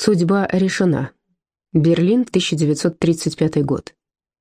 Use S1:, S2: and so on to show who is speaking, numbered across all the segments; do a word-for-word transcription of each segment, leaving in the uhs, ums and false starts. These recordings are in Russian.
S1: Судьба решена. Берлин, тысяча девятьсот тридцать пятый год.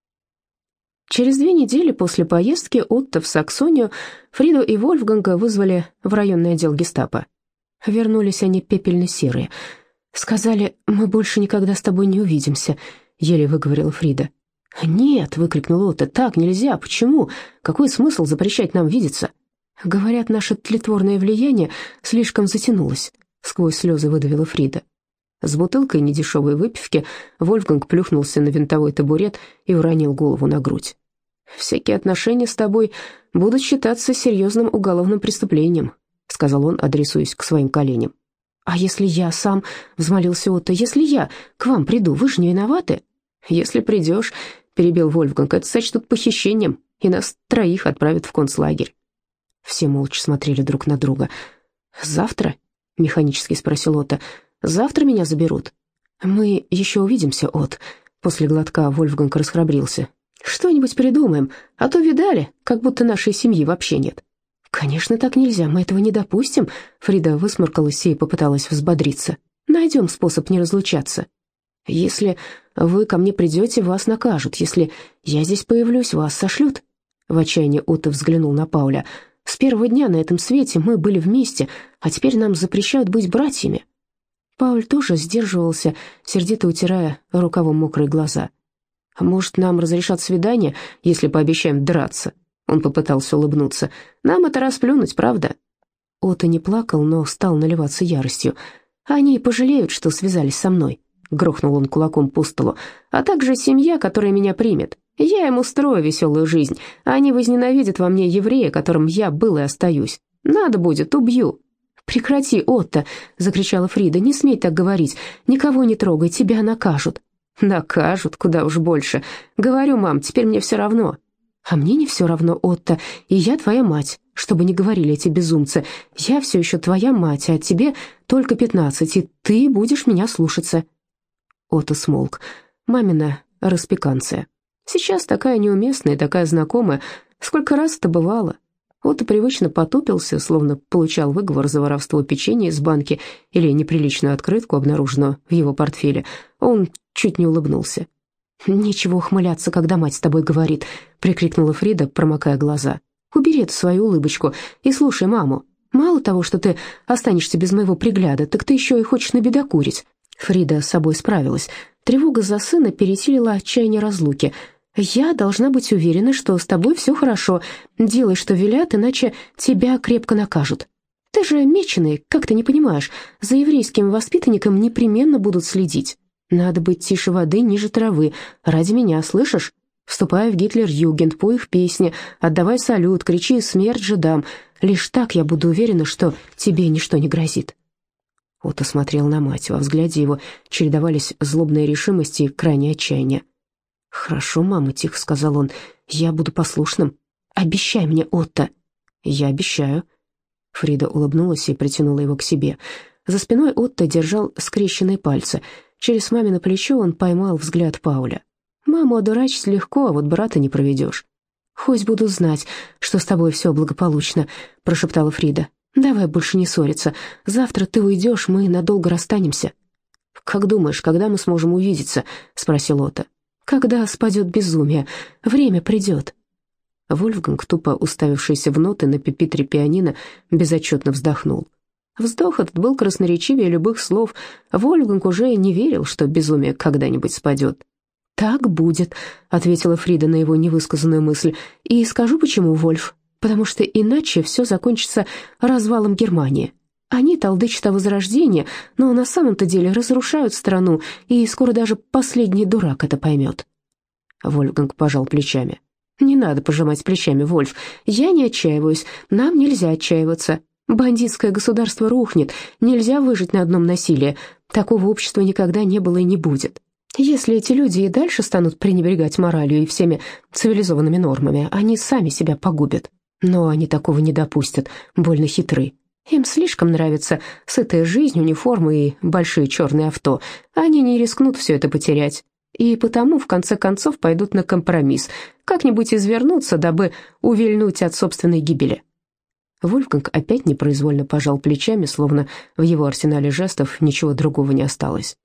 S1: Через две недели после поездки Отто в Саксонию Фриду и Вольфганга вызвали в районный отдел гестапо. Вернулись они пепельно-серые. «Сказали, мы больше никогда с тобой не увидимся», — еле выговорила Фрида. «Нет», — выкрикнул Отто, — «так нельзя. Почему? Какой смысл запрещать нам видеться?» «Говорят, наше тлетворное влияние слишком затянулось», — сквозь слезы выдавила Фрида. С бутылкой недешевой выпивки Вольфганг плюхнулся на винтовой табурет и уронил голову на грудь. «Всякие отношения с тобой будут считаться серьезным уголовным преступлением», — сказал он, адресуясь к своим коленям. «А если я сам, — взмолился Отто, — если я к вам приду, вы же не виноваты?» «Если придешь, — перебил Вольфганг, — это сочтут похищением, и нас троих отправят в концлагерь». Все молча смотрели друг на друга. «Завтра?» — механически спросил Отто. «Завтра меня заберут». «Мы еще увидимся, От». После глотка Вольфганг расхрабрился. «Что-нибудь придумаем, а то видали, как будто нашей семьи вообще нет». «Конечно, так нельзя, мы этого не допустим», — Фрида высморкалась и попыталась взбодриться. «Найдем способ не разлучаться». «Если вы ко мне придете, вас накажут. Если я здесь появлюсь, вас сошлют». В отчаянии Отто взглянул на Пауля. «С первого дня на этом свете мы были вместе, а теперь нам запрещают быть братьями». Пауль тоже сдерживался, сердито утирая рукавом мокрые глаза. «Может, нам разрешат свидание, если пообещаем драться?» Он попытался улыбнуться. «Нам это расплюнуть, правда?» Отто не плакал, но стал наливаться яростью. «Они пожалеют, что связались со мной», — грохнул он кулаком по столу, «а также семья, которая меня примет. Я им устрою веселую жизнь, а они возненавидят во мне еврея, которым я был и остаюсь. Надо будет, убью». «Прекрати, Отто!» — закричала Фрида. «Не смей так говорить. Никого не трогай, тебя накажут». «Накажут, куда уж больше. Говорю, мам, теперь мне все равно». «А мне не все равно, Отто, и я твоя мать, чтобы не говорили эти безумцы. Я все еще твоя мать, а тебе только пятнадцать, и ты будешь меня слушаться». Отто смолк. Мамина распеканция. Сейчас такая неуместная и такая знакомая. Сколько раз это бывало. Отто привычно потупился, словно получал выговор за воровство печенья из банки или неприличную открытку, обнаруженную в его портфеле. Он чуть не улыбнулся. «Нечего ухмыляться, когда мать с тобой говорит», — прикрикнула Фрида, промокая глаза. «Убери эту свою улыбочку и слушай маму. Мало того, что ты останешься без моего пригляда, так ты еще и хочешь набедокурить». Фрида с собой справилась. Тревога за сына пересилила отчаяние разлуки. «Я должна быть уверена, что с тобой все хорошо. Делай, что велят, иначе тебя крепко накажут. Ты же меченый, как ты не понимаешь? За еврейским воспитанником непременно будут следить. Надо быть тише воды, ниже травы. Ради меня, слышишь? Вступай в Гитлер-Югенд, пой их песни, отдавай салют, кричи «Смерть жидам». Лишь так я буду уверена, что тебе ничто не грозит». Отто смотрел на мать. Во взгляде его чередовались злобная решимость и крайнее отчаяние. «Хорошо, мама», — тихо сказал он, — «я буду послушным. Обещай мне, Отто». «Я обещаю». Фрида улыбнулась и притянула его к себе. За спиной Отто держал скрещенные пальцы. Через мамино плечо он поймал взгляд Пауля. «Маму одурачить легко, а вот брата не проведешь». «Хоть буду знать, что с тобой все благополучно», — прошептала Фрида. «Давай больше не ссориться. Завтра ты уйдешь, мы надолго расстанемся». «Как думаешь, когда мы сможем увидеться?» — спросил Отто. «Когда спадет безумие, время придет». Вольфганг, тупо уставившийся в ноты на пюпитре пианино, безотчетно вздохнул. Вздох этот был красноречивее любых слов. Вольфганг уже не верил, что безумие когда-нибудь спадет. «Так будет», — ответила Фрида на его невысказанную мысль. «И скажу почему, Вольф. Потому что иначе все закончится развалом Германии. Они толдычат о возрождении, но на самом-то деле разрушают страну, и скоро даже последний дурак это поймет». Вольфганг пожал плечами. «Не надо пожимать плечами, Вольф. Я не отчаиваюсь, нам нельзя отчаиваться. Бандитское государство рухнет, нельзя выжить на одном насилии. Такого общества никогда не было и не будет. Если эти люди и дальше станут пренебрегать моралью и всеми цивилизованными нормами, они сами себя погубят. Но они такого не допустят, больно хитры. Им слишком нравится сытая жизнь, униформы и большие черные авто. Они не рискнут все это потерять. И потому, в конце концов, пойдут на компромисс, как-нибудь извернуться, дабы увильнуть от собственной гибели». Вольфганг опять непроизвольно пожал плечами, словно в его арсенале жестов ничего другого не осталось.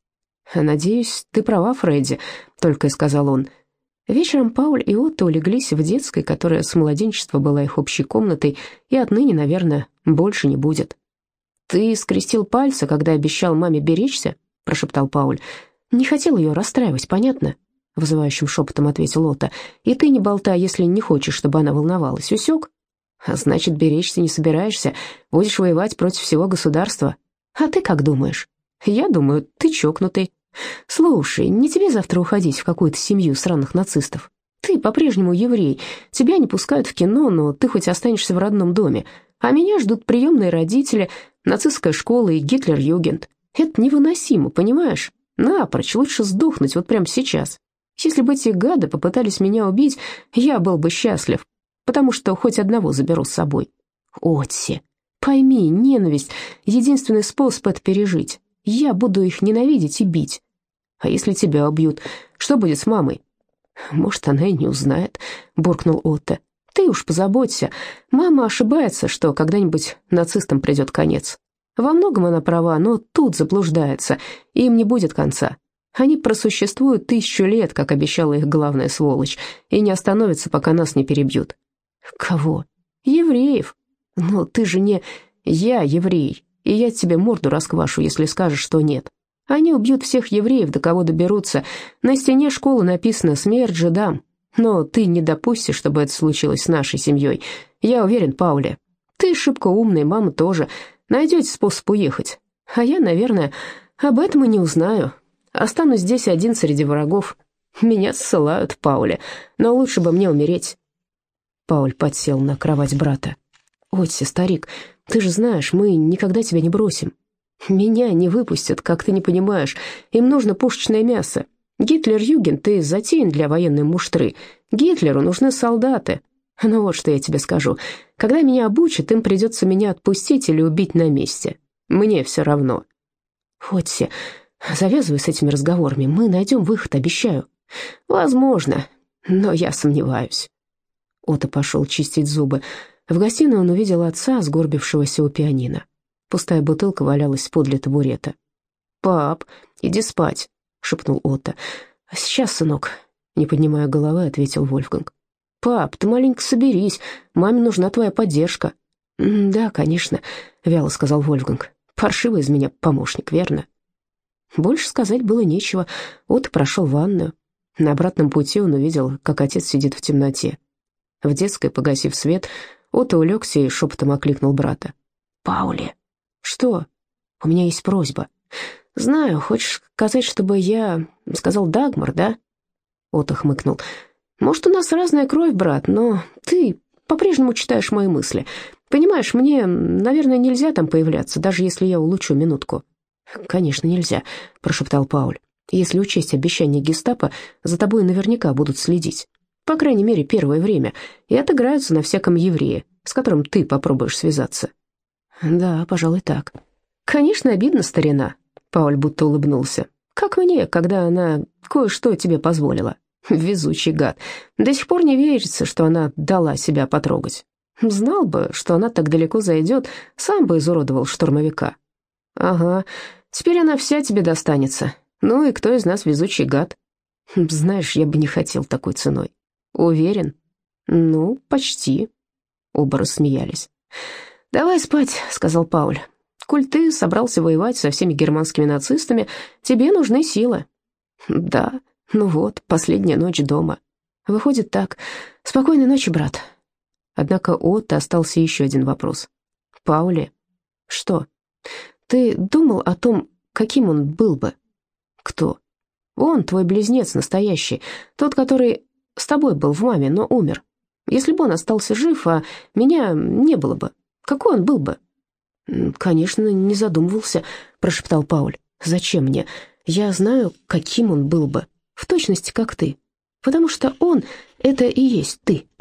S1: «Надеюсь, ты права, Фредди», — только и сказал он. Вечером Пауль и Отто улеглись в детской, которая с младенчества была их общей комнатой, и отныне, наверное, больше не будет. «Ты скрестил пальцы, когда обещал маме беречься?» — прошептал Пауль. «Не хотел ее расстраивать, понятно?» — вызывающим шепотом ответил Отто. «И ты не болтай, если не хочешь, чтобы она волновалась. Усек? А значит, беречься не собираешься, будешь воевать против всего государства. А ты как думаешь?» «Я думаю, ты чокнутый. Слушай, не тебе завтра уходить в какую-то семью сраных нацистов. Ты по-прежнему еврей, тебя не пускают в кино, но ты хоть останешься в родном доме. А меня ждут приемные родители, нацистская школа и Гитлер-Югент. Это невыносимо, понимаешь? Напрочь, лучше сдохнуть вот прямо сейчас. Если бы эти гады попытались меня убить, я был бы счастлив, потому что хоть одного заберу с собой. Отси, пойми, ненависть — единственный способ это пережить. Я буду их ненавидеть и бить. А если тебя убьют, что будет с мамой?» «Может, она и не узнает», — буркнул Отто. «Ты уж позаботься. Мама ошибается, что когда-нибудь нацистам придет конец. Во многом она права, но тут заблуждается, и им не будет конца. Они просуществуют тысячу лет, как обещала их главная сволочь, и не остановятся, пока нас не перебьют». «Кого?» «Евреев. Но ты же не... Я еврей, и я тебе морду расквашу, если скажешь, что нет. Они убьют всех евреев, до кого доберутся. На стене школы написано «Смерть жидам». Но ты не допустишь, чтобы это случилось с нашей семьей. Я уверен, Пауле. Ты шибко умный, мама тоже. Найдете способ уехать. А я, наверное, об этом и не узнаю. Останусь здесь один среди врагов. Меня ссылают, Пауле, но лучше бы мне умереть». Пауль подсел на кровать брата. «Отси, старик, ты же знаешь, мы никогда тебя не бросим. Меня не выпустят, как ты не понимаешь. Им нужно пушечное мясо. Гитлер-Югент и затеян для военной муштры. Гитлеру нужны солдаты. Ну вот что я тебе скажу. Когда меня обучат, им придется меня отпустить или убить на месте. Мне все равно». «Отси, завязывай с этими разговорами. Мы найдем выход, обещаю». «Возможно, но я сомневаюсь». Отто пошел чистить зубы. В гостиной он увидел отца, сгорбившегося у пианино. Пустая бутылка валялась подле табурета. «Пап, иди спать», — шепнул Отто. «Сейчас, сынок», — не поднимая головы, ответил Вольфганг. «Пап, ты маленько соберись, маме нужна твоя поддержка». «Да, конечно», — вяло сказал Вольфганг. «Паршивый из меня помощник, верно?» Больше сказать было нечего. Отто прошел в ванную. На обратном пути он увидел, как отец сидит в темноте. В детской, погасив свет, Отто улегся и шепотом окликнул брата. «Паули!» «Что? У меня есть просьба». «Знаю, хочешь сказать, чтобы я сказал Дагмар, да?» Отто хмыкнул. «Может, у нас разная кровь, брат, но ты по-прежнему читаешь мои мысли. Понимаешь, мне, наверное, нельзя там появляться, даже если я улучшу минутку». «Конечно, нельзя», — прошептал Пауль. «Если учесть обещание гестапо, за тобой наверняка будут следить. По крайней мере, первое время, и отыграются на всяком еврее, с которым ты попробуешь связаться». «Да, пожалуй, так». «Конечно, обидно, старина», — Пауль будто улыбнулся. «Как мне, когда она кое-что тебе позволила. Везучий гад. До сих пор не верится, что она дала себя потрогать. Знал бы, что она так далеко зайдет, сам бы изуродовал штурмовика». «Ага, теперь она вся тебе достанется. Ну и кто из нас везучий гад?» «Знаешь, я бы не хотел такой ценой». «Уверен?» «Ну, почти». Оба рассмеялись. «Давай спать», — сказал Пауль. «Коль ты собрался воевать со всеми германскими нацистами, тебе нужны силы». «Да, ну вот, последняя ночь дома. Выходит так. Спокойной ночи, брат». Однако у Отто остался еще один вопрос. «Паули?» «Что? Ты думал о том, каким он был бы?» «Кто?» «Он, твой близнец настоящий, тот, который с тобой был в маме, но умер. Если бы он остался жив, а меня не было бы, какой он был бы?» «Конечно, не задумывался», — прошептал Пауль. «Зачем мне? Я знаю, каким он был бы, в точности, как ты, потому что он — это и есть ты».